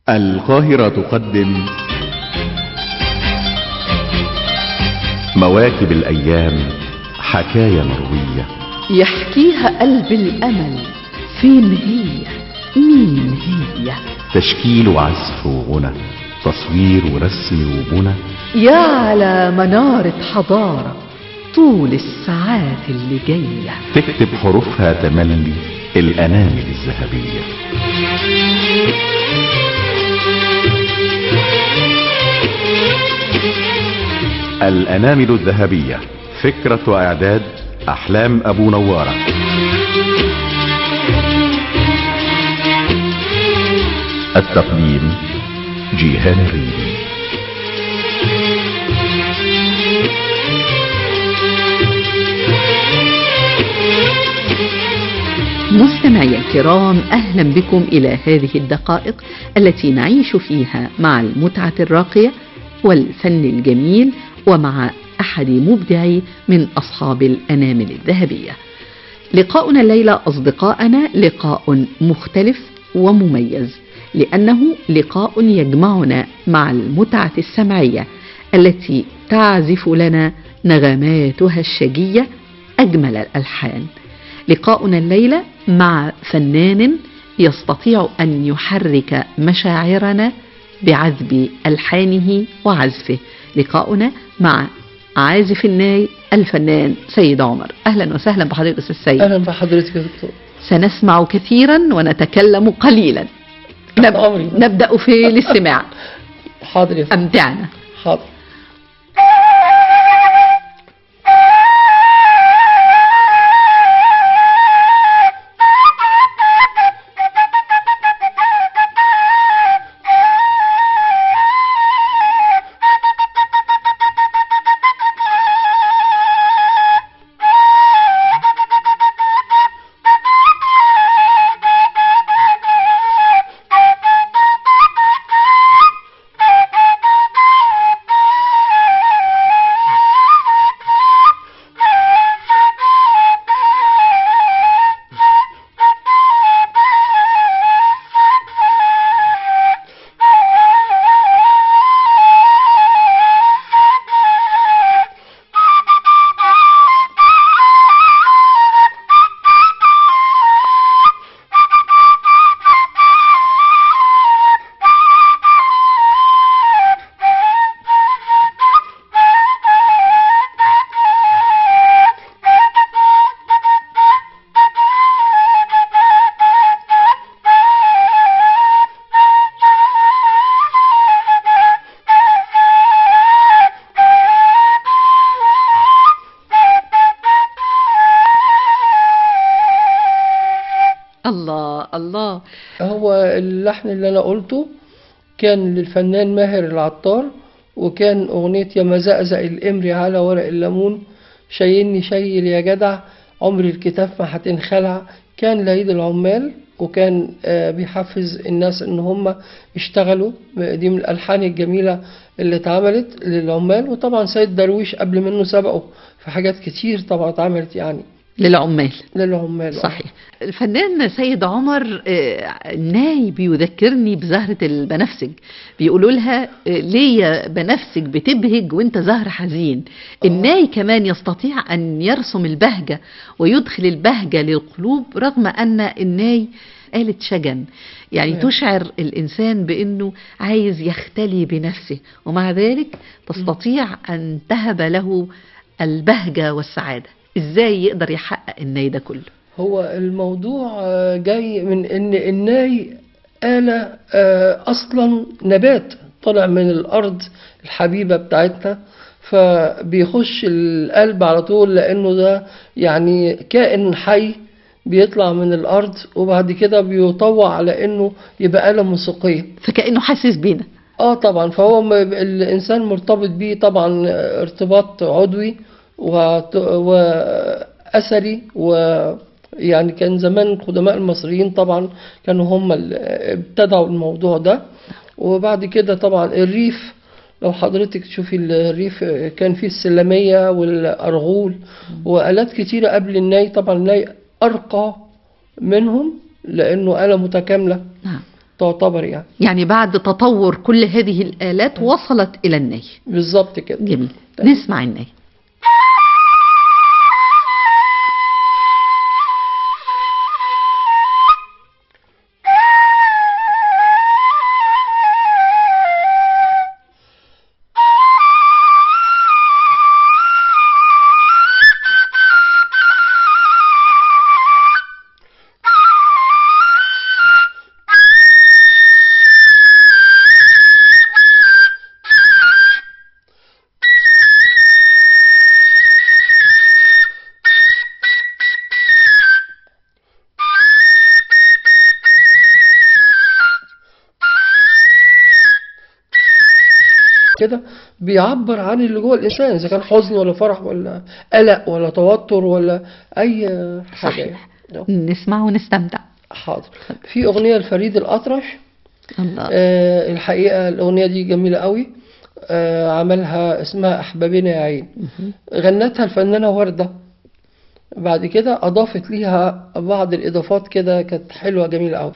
القاهرة تقدم مواكب الأيام، حكاية مروية يحكيها قلب الأمل. فين هي؟ مين هي؟ تشكيل وعزف وغنى، تصوير ورسم وبنى، يا على منارة حضارة طول الساعات اللي جاية تكتب حروفها تملي الأنامل الذهبية. الأنامل الذهبية، فكرة وإعداد أحلام أبو نوارة. التقديم جيهان الريدي. مستمعي الكرام، أهلا بكم إلى هذه الدقائق التي نعيش فيها مع المتعة الراقية والفن الجميل، ومع أحد مبدعي من أصحاب الأنامل الذهبية. لقاؤنا الليلة أصدقائنا لقاء مختلف ومميز، لأنه لقاء يجمعنا مع المتعة السمعية التي تعزف لنا نغماتها الشجية أجمل الألحان. لقاؤنا الليلة مع فنان يستطيع أن يحرك مشاعرنا بعذب ألحانه وعزفه. لقاؤنا مع عازف الناي الفنان سيد عمر. أهلا وسهلا بحضرتك أستاذ سيد. أهلا بحضرتك يا دكتور. سنسمع كثيرا ونتكلم قليلا. نبدأ في الاستماع. حاضر يا فندم. أمتعنا. حاضر. الله. هو اللحن اللي أنا قلته كان للفنان ماهر العطار، وكان أغنية يا مزقزق الإمري على ورق الليمون، شيلني شيل يا جدع، عمر الكتاف ما هتنخلع. كان لعيد العمال، وكان بيحفز الناس ان هم يشتغلوا. دي من الألحان الجميلة اللي اتعملت للعمال. وطبعا سيد درويش قبل منه سبقه في حاجات كتير طبعا اتعملت يعني للعمال. صحيح. الفنان سيد عمر ناي بيذكرني بزهرة البنفسج. بيقولوا لها ليه يا بنفسج بتبهج وانت زهر حزين. الناي كمان يستطيع أن يرسم البهجة ويدخل البهجة للقلوب، رغم أن الناي آلة شجن، يعني تشعر الإنسان بأنه عايز يختلي بنفسه، ومع ذلك تستطيع أن تهب له البهجة والسعادة. ازاي يقدر يحقق الناي ده كله؟ هو الموضوع جاي من ان الناي آلة اصلا نبات طلع من الارض الحبيبة بتاعتنا، فبيخش القلب على طول، لانه ده يعني كائن حي بيطلع من الارض، وبعد كده بيطوع على انه يبقى آلة موسيقية، فكأنه حاسس بينا. طبعا. فهو الانسان مرتبط بيه طبعا ارتباط عضوي وأثري. ويعني كان زمان قدماء المصريين طبعا كانوا هم اللي ابتدعوا الموضوع ده. وبعد كده طبعا الريف، لو حضرتك تشوفي الريف كان فيه السلمية والأرغول وآلات كتيرة قبل الناي. طبعا الناي أرقى منهم لأنه آلة متكاملة. تعتبر يعني. يعني بعد تطور كل هذه الآلات وصلت إلى الناي. بالظبط كده. جميل. نسمع الناي. كده بيعبر عن اللي جوه الإنسان، إذا كان حزن ولا فرح ولا قلق ولا توتر ولا أي حاجة. صحيح. نسمع ونستمتع. حاضر. في أغنية لفريد الأطرش. الله. الحقيقة الأغنية دي جميلة قوي. عملها اسمها أحبابنا يا عين. غنتها الفنانة وردة، بعد كده أضافت ليها بعض الإضافات كده كانت حلوة جميلة قوي.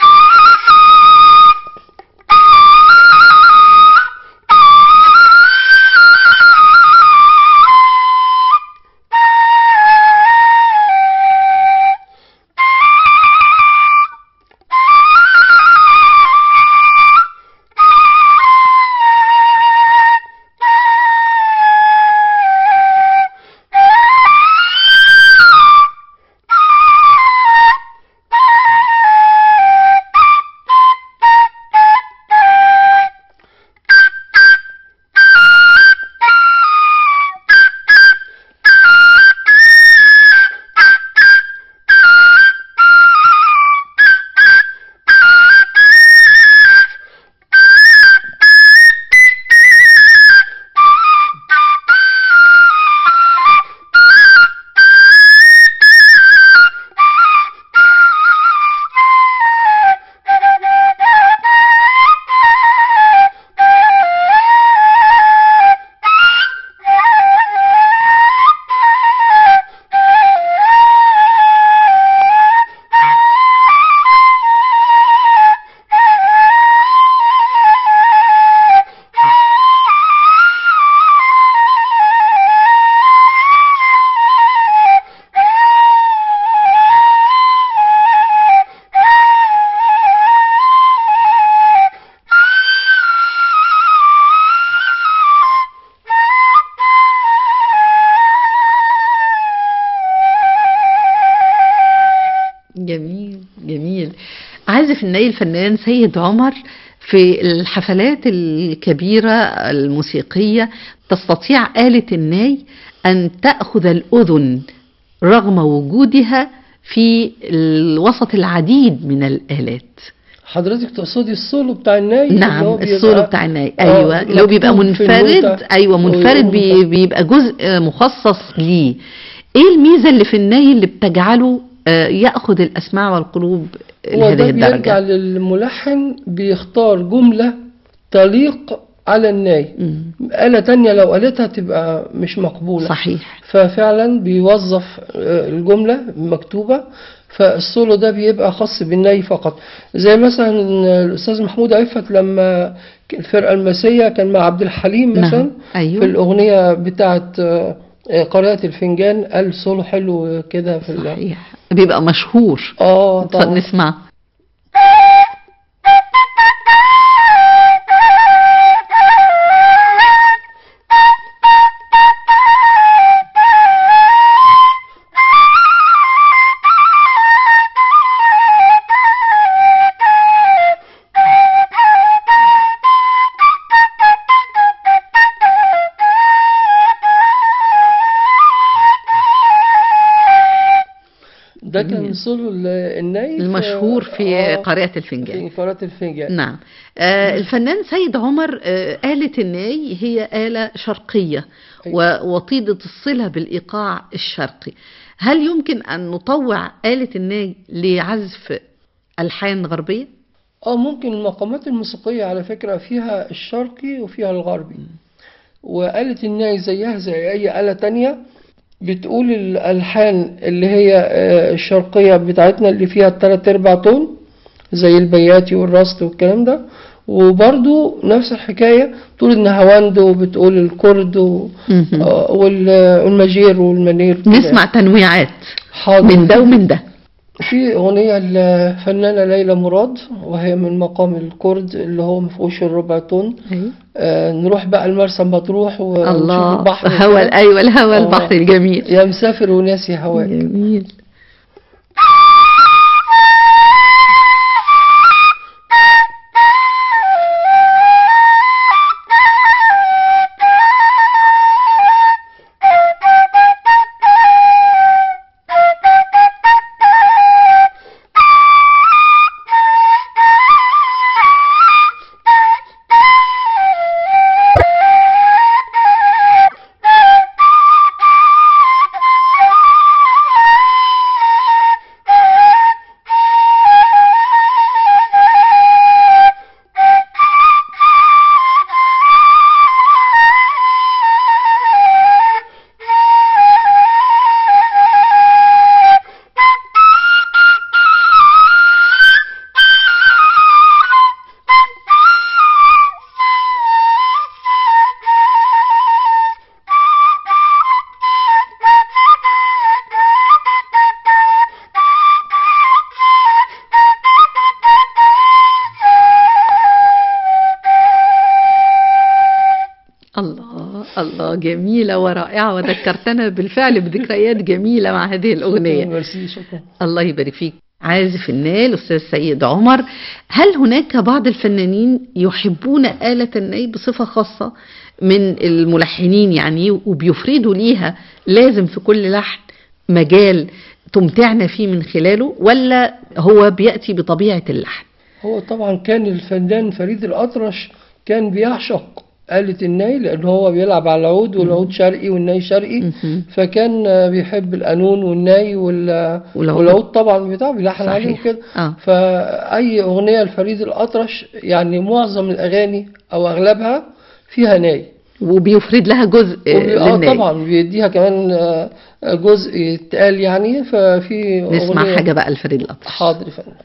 جميل جميل. عازف الناي الفنان سيد عمر في الحفلات الكبيرة الموسيقية تستطيع آلة الناي أن تأخذ الأذن رغم وجودها في الوسط العديد من الآلات. حضرتك تقصدي السولو بتاع الناي؟ نعم، السولو بتاع الناي. ايوه، لو بيبقى منفرد. ايوه منفرد، بيبقى جزء مخصص ليه. ايه الميزه اللي في الناي اللي بتجعله ياخذ الاسماع والقلوب لهذه الدرجه؟ وده بيرجع للملحن، بيختار جمله تليق على الناي. آلة تانية لو قالتها تبقى مش مقبولة. صحيح. ففعلا بيوظف الجملة مكتوبة، فالسولو ده بيبقى خاص بالناي فقط. زي مثلا الأستاذ محمود عفت لما الفرقة المسية كان مع عبد الحليم مثلا. نعم. أيوه. في الأغنية بتاعت قارئة الفنجان قال سولو حلو كده في صحيح. بيبقى مشهور. طبعا. نسمع. ده كان سولو الناي المشهور في قارئة الفنجان. في قارئة الفنجان. نعم. الفنان سيد عمر، آلة الناي هي آلة شرقية. أيوة. وطيدة الصلة بالإيقاع الشرقي. هل يمكن أن نطوع آلة الناي لعزف ألحان غربية؟ ممكن. المقامات الموسيقية على فكرة فيها الشرقي وفيها الغربي. وآلة الناي زيها زي أي آلة تانية بتقول الألحان اللي هي الشرقية بتاعتنا اللي فيها 3/4 تون، زي البياتي والرصد والكلام ده. وبرضو نفس الحكاية بتقول النهاوند وبتقول الكرد والمجير والمنير كده. نسمع تنويعات حاضر. من ده ومن ده. في أغنية الفنانة ليلى مراد وهي من مقام الكرد اللي هو مفهوش الربع طن. نروح بقى المرسى مطروح ونشوف الله، البحر. أيوة الهوى البحر الجميل. يا مسافر وناسي هواك. جميل. الله جميلة ورائعة، وذكرتنا بالفعل بذكريات جميلة مع هذه الأغنية. ميرسي، شكرا. الله يبارك فيك. عازف الناي الأستاذ سيد عمر، هل هناك بعض الفنانين يحبون آلة الناي بصفة خاصة من الملحنين يعني، وبيفردوا ليها لازم في كل لحن مجال تمتعنا فيه من خلاله، ولا هو بيأتي بطبيعة اللحن؟ هو طبعا كان الفنان فريد الأطرش كان بيعشق آلة الناي، لأن هو بيلعب على العود والعود شرقي والناي شرقي، فكان بيحب القانون والناي والعود طبعا بتاعه بيلحن عليه وكده. فأي أغنية لفريد الأطرش يعني معظم الأغاني أو أغلبها فيها ناي، وبيفرد لها جزء للناي. طبعا بيديها كمان جزء يتقال يعني. ففي نسمع حاجة بقى لفريد الأطرش. حاضر يا فندم.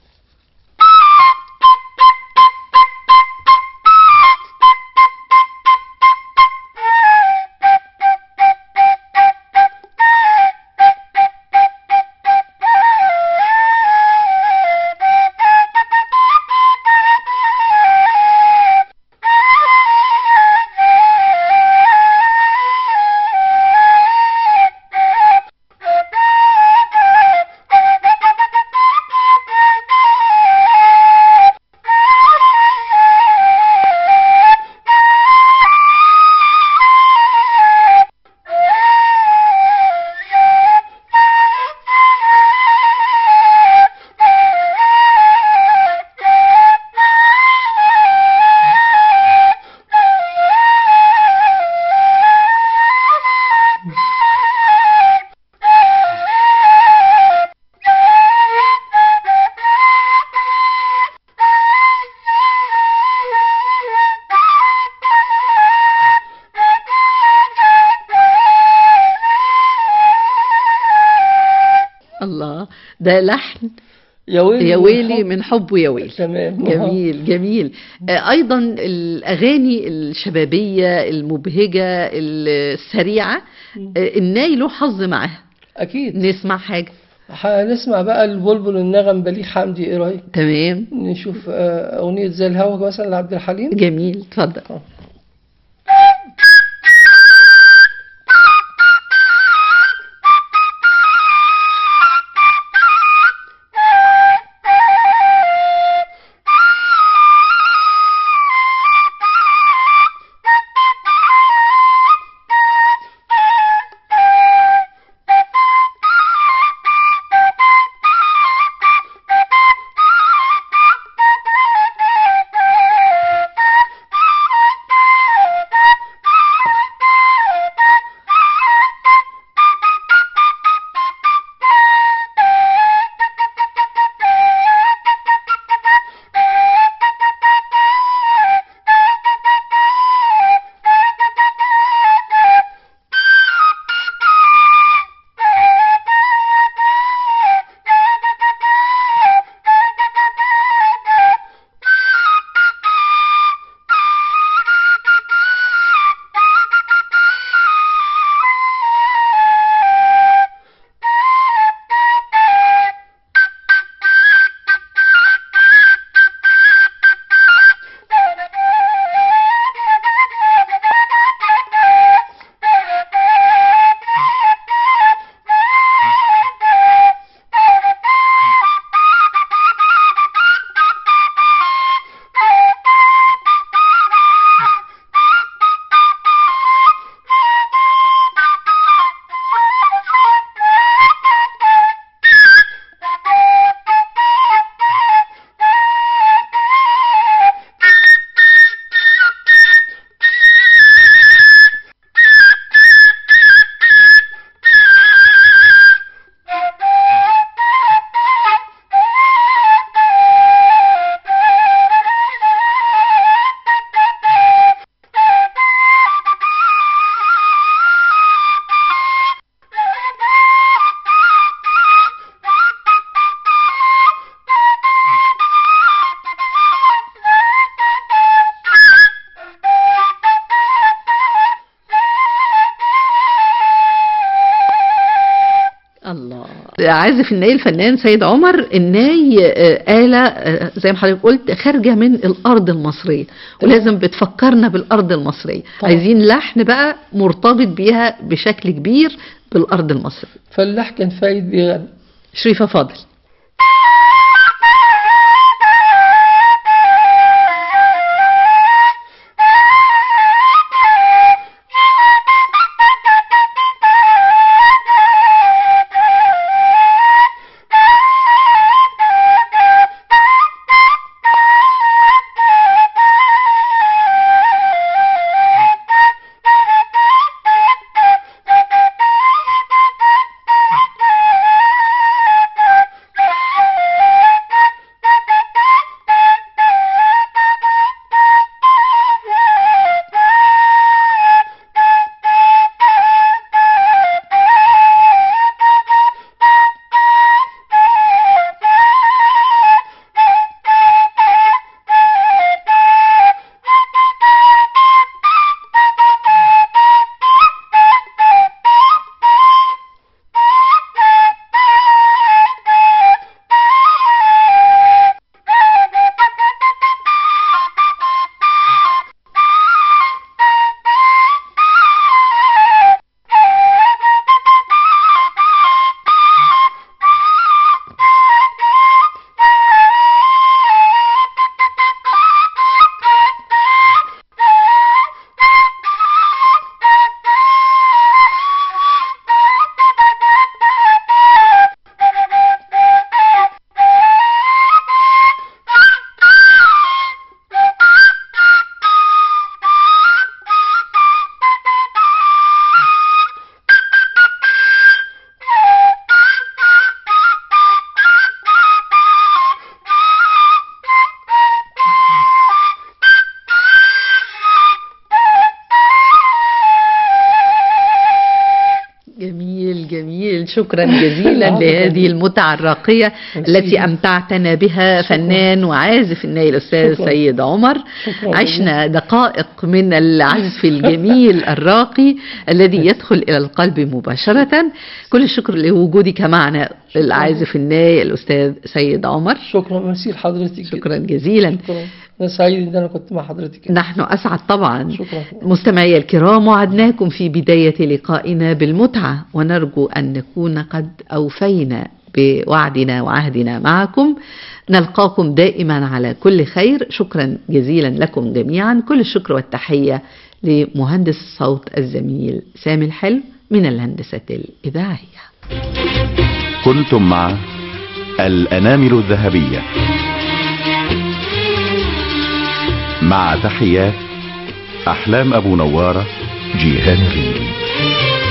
ده لحن يا ويلي من حبه يا ويلي. تمام. جميل جميل. أيضا الأغاني الشبابية المبهجة السريعة الناي له حظ معها أكيد. نسمع حاجة. هنسمع بقى البلبل النغم بليغ حمدي، إيه رأيك؟ تمام. نشوف أغنية زي الهوا مثلا لعبد الحليم. جميل، اتفضل. عازف الناي الفنان سيد عمر. الناي آلة زي ما حضرتك قلت خارجة من الأرض المصرية، ولازم بتفكرنا بالأرض المصرية. طبعا. عايزين لحن بقى مرتبط بيها بشكل كبير بالأرض المصرية. فلاح كان فايد بيغني. شريفة فاضل. شكرا جزيلا لهذه المتعة الراقية التي أمتعتنا بها فنان وعازف الناي الأستاذ سيد عمر. عشنا دقائق من العزف الجميل الراقي الذي يدخل إلى القلب مباشرة. كل الشكر لوجودك معنا العازف الناي الأستاذ سيد عمر. شكرا ميرسي لحضرتك. شكرا جزيلا. شكرا. أنا سعيد إن أنا كنت مع حضرتك. نحن أسعد طبعا. شكرا. مستمعي الكرام، وعدناكم في بداية لقائنا بالمتعة، ونرجو أن نكون قد أوفينا بوعدنا وعهدنا معكم. نلقاكم دائما على كل خير. شكرا جزيلا لكم جميعا. كل الشكر والتحية لمهندس الصوت الزميل سامي الحلو من الهندسة الإذاعية. كنتم مع الأنامل الذهبية، مع تحيات أحلام أبو نوارة، جيهان ريدي.